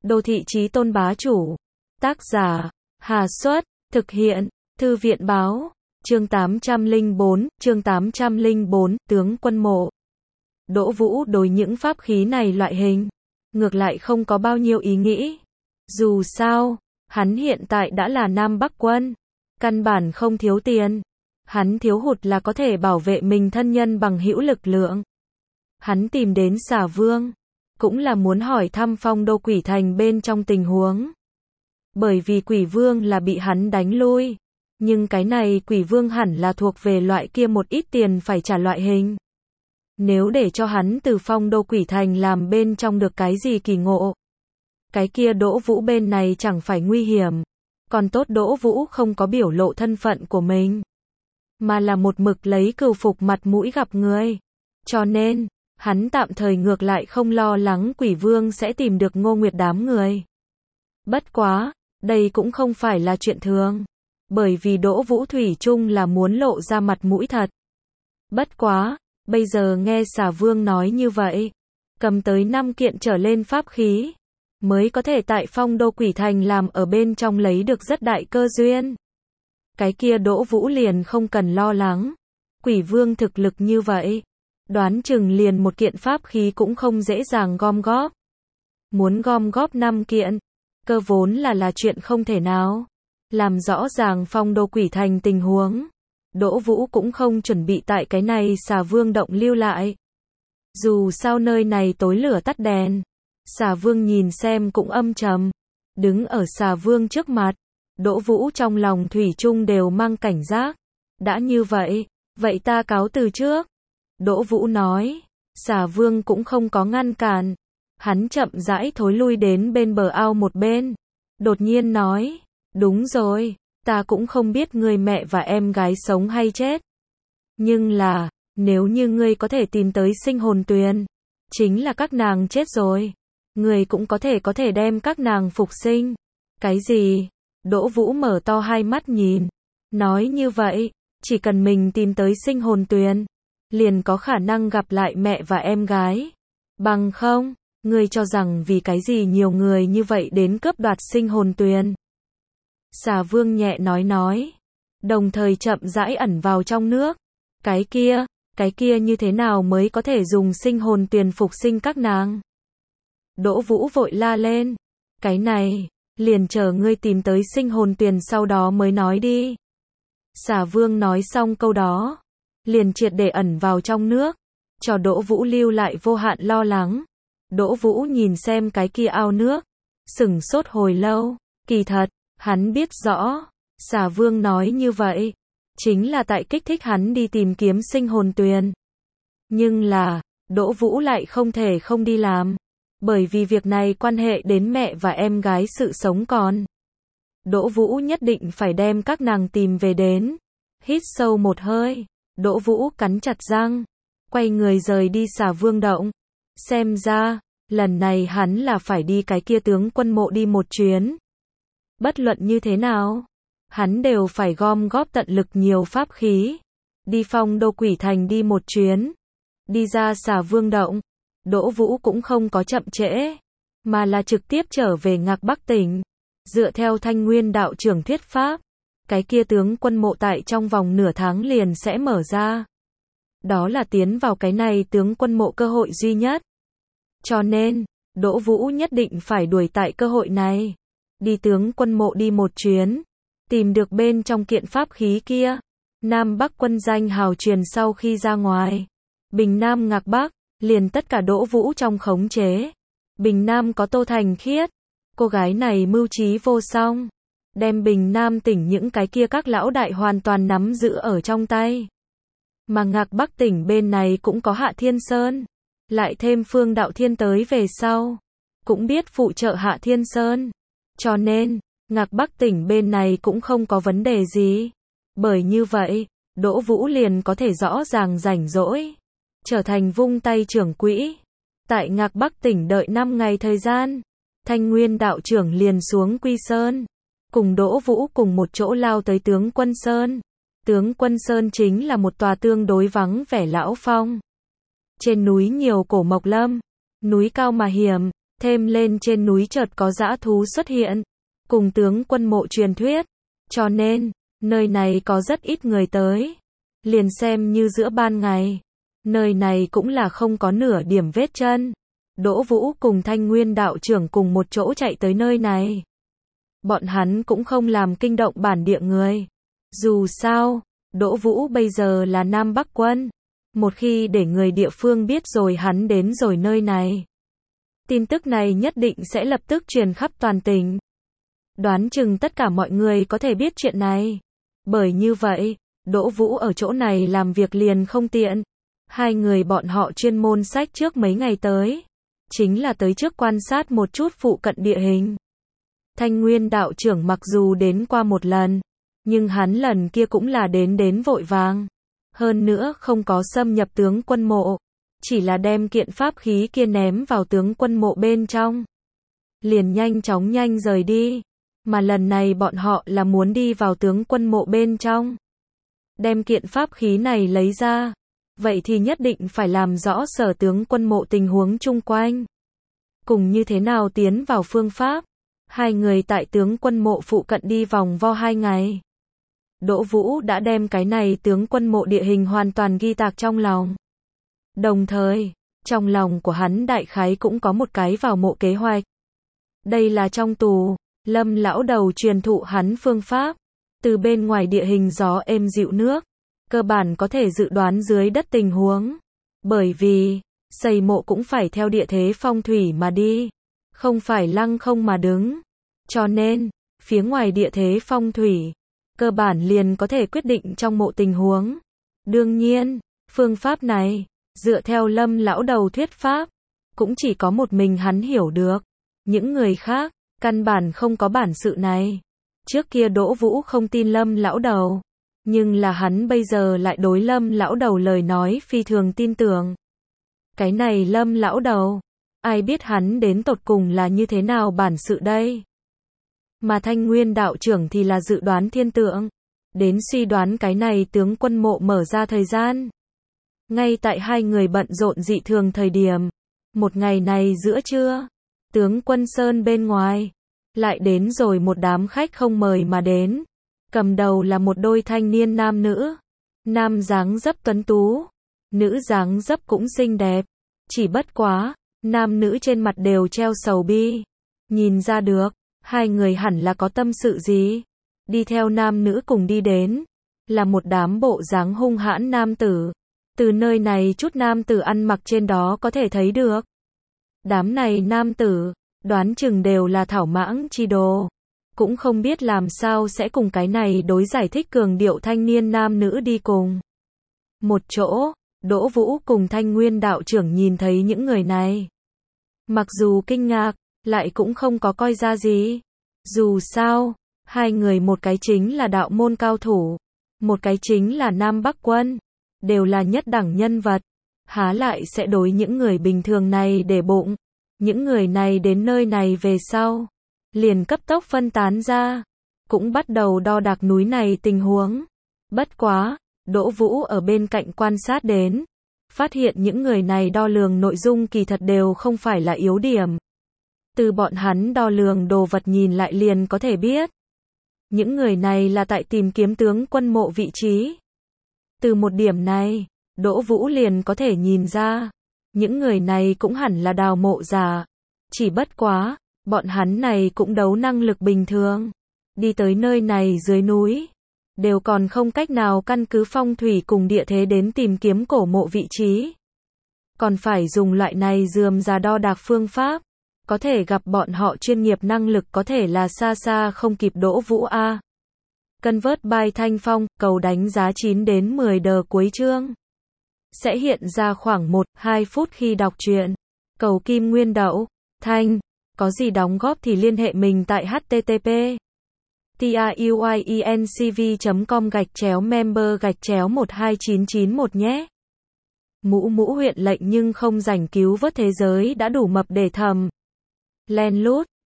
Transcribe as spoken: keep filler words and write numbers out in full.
Đô thị chí tôn bá chủ. Tác giả, Hà Xuất, thực hiện, Thư viện báo, chương tám trăm lẻ bốn, chương tám trăm lẻ bốn, tướng quân mộ. Đỗ Vũ đối những pháp khí này loại hình, ngược lại không có bao nhiêu ý nghĩ. Dù sao, hắn hiện tại đã là Nam Bắc quân, căn bản không thiếu tiền. Hắn thiếu hụt là có thể bảo vệ mình thân nhân bằng hữu lực lượng. Hắn tìm đến Xà Vương, cũng là muốn hỏi thăm Phong Đô Quỷ Thành bên trong tình huống. Bởi vì Quỷ Vương là bị hắn đánh lui, nhưng cái này Quỷ Vương hẳn là thuộc về loại kia một ít tiền phải trả loại hình. Nếu để cho hắn từ Phong Đô Quỷ Thành làm bên trong được cái gì kỳ ngộ, cái kia Đỗ Vũ bên này chẳng phải nguy hiểm. Còn tốt Đỗ Vũ không có biểu lộ thân phận của mình, mà là một mực lấy cừu phục mặt mũi gặp người. Cho nên, hắn tạm thời ngược lại không lo lắng Quỷ Vương sẽ tìm được Ngô Nguyệt đám người. Bất quá, đây cũng không phải là chuyện thường, bởi vì Đỗ Vũ thủy chung là muốn lộ ra mặt mũi thật. Bất quá, bây giờ nghe Xà Vương nói như vậy, cầm tới năm kiện trở lên pháp khí, mới có thể tại Phong Đô Quỷ Thành làm ở bên trong lấy được rất đại cơ duyên. Cái kia Đỗ Vũ liền không cần lo lắng. Quỷ Vương thực lực như vậy, đoán chừng liền một kiện pháp khí cũng không dễ dàng gom góp. Muốn gom góp năm kiện, cơ vốn là là chuyện không thể nào. Làm rõ ràng Phong Đô Quỷ Thành tình huống, Đỗ Vũ cũng không chuẩn bị tại cái này Xà Vương động lưu lại. Dù sao nơi này tối lửa tắt đèn, Xà Vương nhìn xem cũng âm trầm. Đứng ở Xà Vương trước mặt, Đỗ Vũ trong lòng thủy chung đều mang cảnh giác. Đã như vậy, vậy ta cáo từ trước. Đỗ Vũ nói. Xà Vương cũng không có ngăn cản. Hắn chậm rãi thối lui đến bên bờ ao một bên. Đột nhiên nói, đúng rồi, ta cũng không biết người mẹ và em gái sống hay chết. Nhưng là, nếu như ngươi có thể tìm tới sinh hồn tuyền, chính là các nàng chết rồi. Người cũng có thể có thể đem các nàng phục sinh. Cái gì? Đỗ Vũ mở to hai mắt nhìn. Nói như vậy, chỉ cần mình tìm tới sinh hồn tuyền, liền có khả năng gặp lại mẹ và em gái. Bằng không, ngươi cho rằng vì cái gì nhiều người như vậy đến cướp đoạt sinh hồn tuyền? Xà Vương nhẹ nói nói, đồng thời chậm rãi ẩn vào trong nước. Cái kia, cái kia như thế nào mới có thể dùng sinh hồn tuyền phục sinh các nàng? Đỗ Vũ vội la lên, cái này, liền chờ ngươi tìm tới sinh hồn tuyền sau đó mới nói đi. Xà Vương nói xong câu đó, liền triệt để ẩn vào trong nước, cho Đỗ Vũ lưu lại vô hạn lo lắng. Đỗ Vũ nhìn xem cái kia ao nước, sửng sốt hồi lâu. Kỳ thật, hắn biết rõ, Xà Vương nói như vậy, chính là tại kích thích hắn đi tìm kiếm sinh hồn tuyền. Nhưng là, Đỗ Vũ lại không thể không đi làm, bởi vì việc này quan hệ đến mẹ và em gái sự sống còn. Đỗ Vũ nhất định phải đem các nàng tìm về đến. Hít sâu một hơi, Đỗ Vũ cắn chặt răng, quay người rời đi Xà Vương động. Xem ra, lần này hắn là phải đi cái kia tướng quân mộ đi một chuyến. Bất luận như thế nào, hắn đều phải gom góp tận lực nhiều pháp khí, đi Phong Đô Quỷ Thành đi một chuyến. Đi ra Xà Vương động, Đỗ Vũ cũng không có chậm trễ, mà là trực tiếp trở về Ngạc Bắc tỉnh. Dựa theo Thanh Nguyên đạo trưởng thuyết pháp, cái kia tướng quân mộ tại trong vòng nửa tháng liền sẽ mở ra. Đó là tiến vào cái này tướng quân mộ cơ hội duy nhất. Cho nên, Đỗ Vũ nhất định phải đuổi tại cơ hội này, đi tướng quân mộ đi một chuyến, tìm được bên trong kiện pháp khí kia. Nam Bắc quân danh hào truyền sau khi ra ngoài, Bình Nam Ngạc Bắc, liền tất cả Đỗ Vũ trong khống chế. Bình Nam có Tô Thành Khiết, cô gái này mưu trí vô song, đem Bình Nam tỉnh những cái kia các lão đại hoàn toàn nắm giữ ở trong tay. Mà Ngạc Bắc tỉnh bên này cũng có Hạ Thiên Sơn, lại thêm Phương Đạo Thiên tới về sau, cũng biết phụ trợ Hạ Thiên Sơn. Cho nên, Ngạc Bắc tỉnh bên này cũng không có vấn đề gì. Bởi như vậy, Đỗ Vũ liền có thể rõ ràng rảnh rỗi, trở thành vung tay trưởng quỹ. Tại Ngạc Bắc tỉnh đợi năm ngày thời gian, Thanh Nguyên đạo trưởng liền xuống Quy Sơn, cùng Đỗ Vũ cùng một chỗ lao tới Tướng Quân Sơn. Tướng Quân Sơn chính là một tòa tương đối vắng vẻ lão phong. Trên núi nhiều cổ mộc lâm, núi cao mà hiểm, Thêm lên trên núi chợt có dã thú xuất hiện, cùng tướng quân mộ truyền thuyết, cho nên, nơi này có rất ít người tới. Liền xem như giữa ban ngày, nơi này cũng là không có nửa điểm vết chân. Đỗ Vũ cùng Thanh Nguyên đạo trưởng cùng một chỗ chạy tới nơi này. Bọn hắn cũng không làm kinh động bản địa người. Dù sao, Đỗ Vũ bây giờ là Nam Bắc quân. Một khi để người địa phương biết rồi hắn đến rồi nơi này, tin tức này nhất định sẽ lập tức truyền khắp toàn tỉnh. Đoán chừng tất cả mọi người có thể biết chuyện này. Bởi như vậy, Đỗ Vũ ở chỗ này làm việc liền không tiện. Hai người bọn họ chuyên môn sách trước mấy ngày tới, chính là tới trước quan sát một chút phụ cận địa hình. Thanh Nguyên đạo trưởng mặc dù đến qua một lần, nhưng hắn lần kia cũng là đến đến vội vàng. Hơn nữa không có xâm nhập tướng quân mộ, chỉ là đem kiện pháp khí kia ném vào tướng quân mộ bên trong. Liền nhanh chóng nhanh rời đi. Mà lần này bọn họ là muốn đi vào tướng quân mộ bên trong. Đem kiện pháp khí này lấy ra. Vậy thì nhất định phải làm rõ sở tướng quân mộ tình huống chung quanh. Cùng như thế nào tiến vào phương pháp. Hai người tại tướng quân mộ phụ cận đi vòng vo hai ngày. Đỗ Vũ đã đem cái này tướng quân mộ địa hình hoàn toàn ghi tạc trong lòng. Đồng thời, trong lòng của hắn đại khái cũng có một cái vào mộ kế hoạch. Đây là trong tù, Lâm lão đầu truyền thụ hắn phương pháp. Từ bên ngoài địa hình gió êm dịu nước, cơ bản có thể dự đoán dưới đất tình huống. Bởi vì, xây mộ cũng phải theo địa thế phong thủy mà đi, không phải lăng không mà đứng. Cho nên, phía ngoài địa thế phong thủy, cơ bản liền có thể quyết định trong mộ tình huống. Đương nhiên, phương pháp này, dựa theo Lâm lão đầu thuyết pháp, cũng chỉ có một mình hắn hiểu được. Những người khác, căn bản không có bản sự này. Trước kia Đỗ Vũ không tin Lâm lão đầu, nhưng là hắn bây giờ lại đối Lâm lão đầu lời nói phi thường tin tưởng. Cái này Lâm lão đầu, ai biết hắn đến tột cùng là như thế nào bản sự đây? Mà Thanh Nguyên đạo trưởng thì là dự đoán thiên tượng, đến suy đoán cái này tướng quân mộ mở ra thời gian. Ngay tại hai người bận rộn dị thường thời điểm, một ngày này giữa trưa, tướng quân sơn bên ngoài, lại đến rồi một đám khách không mời mà đến. Cầm đầu là một đôi thanh niên nam nữ. Nam dáng dấp tuấn tú, nữ dáng dấp cũng xinh đẹp. Chỉ bất quá, nam nữ trên mặt đều treo sầu bi. Nhìn ra được, hai người hẳn là có tâm sự gì. Đi theo nam nữ cùng đi đến, là một đám bộ dáng hung hãn nam tử. Từ nơi này chút nam tử ăn mặc trên đó có thể thấy được. Đám này nam tử, đoán chừng đều là thảo mãng chi đồ. Cũng không biết làm sao sẽ cùng cái này đối giải thích cường điệu thanh niên nam nữ đi cùng một chỗ. Đỗ Vũ cùng Thanh Nguyên đạo trưởng nhìn thấy những người này, mặc dù kinh ngạc, lại cũng không có coi ra gì. Dù sao, hai người một cái chính là đạo môn cao thủ, một cái chính là Nam Bắc quân, đều là nhất đẳng nhân vật, há lại sẽ đối những người bình thường này để bụng. Những người này đến nơi này về sau, liền cấp tốc phân tán ra, cũng bắt đầu đo đạc núi này tình huống. Bất quá, Đỗ Vũ ở bên cạnh quan sát đến, phát hiện những người này đo lường nội dung kỳ thật đều không phải là yếu điểm. Từ bọn hắn đo lường đồ vật nhìn lại liền có thể biết. Những người này là tại tìm kiếm tướng quân mộ vị trí. Từ một điểm này, Đỗ Vũ liền có thể nhìn ra, những người này cũng hẳn là đào mộ giả. Chỉ bất quá, bọn hắn này cũng đấu năng lực bình thường. Đi tới nơi này dưới núi, đều còn không cách nào căn cứ phong thủy cùng địa thế đến tìm kiếm cổ mộ vị trí. Còn phải dùng loại này rườm rà đo đạc phương pháp. Có thể gặp bọn họ chuyên nghiệp năng lực có thể là xa xa không kịp Đỗ Vũ A. Convert by Thanh Phong, cầu đánh giá chín đến mười đờ cuối chương. Sẽ hiện ra khoảng một đến hai phút khi đọc truyện. Cầu Kim Nguyên Đậu, Thanh, có gì đóng góp thì liên hệ mình tại http truyencv chấm com gạch chéo member gạch chéo một hai chín chín một nhé. Mũ mũ huyện lệnh nhưng không rảnh cứu vớt thế giới đã đủ mập để thầm. Len lút.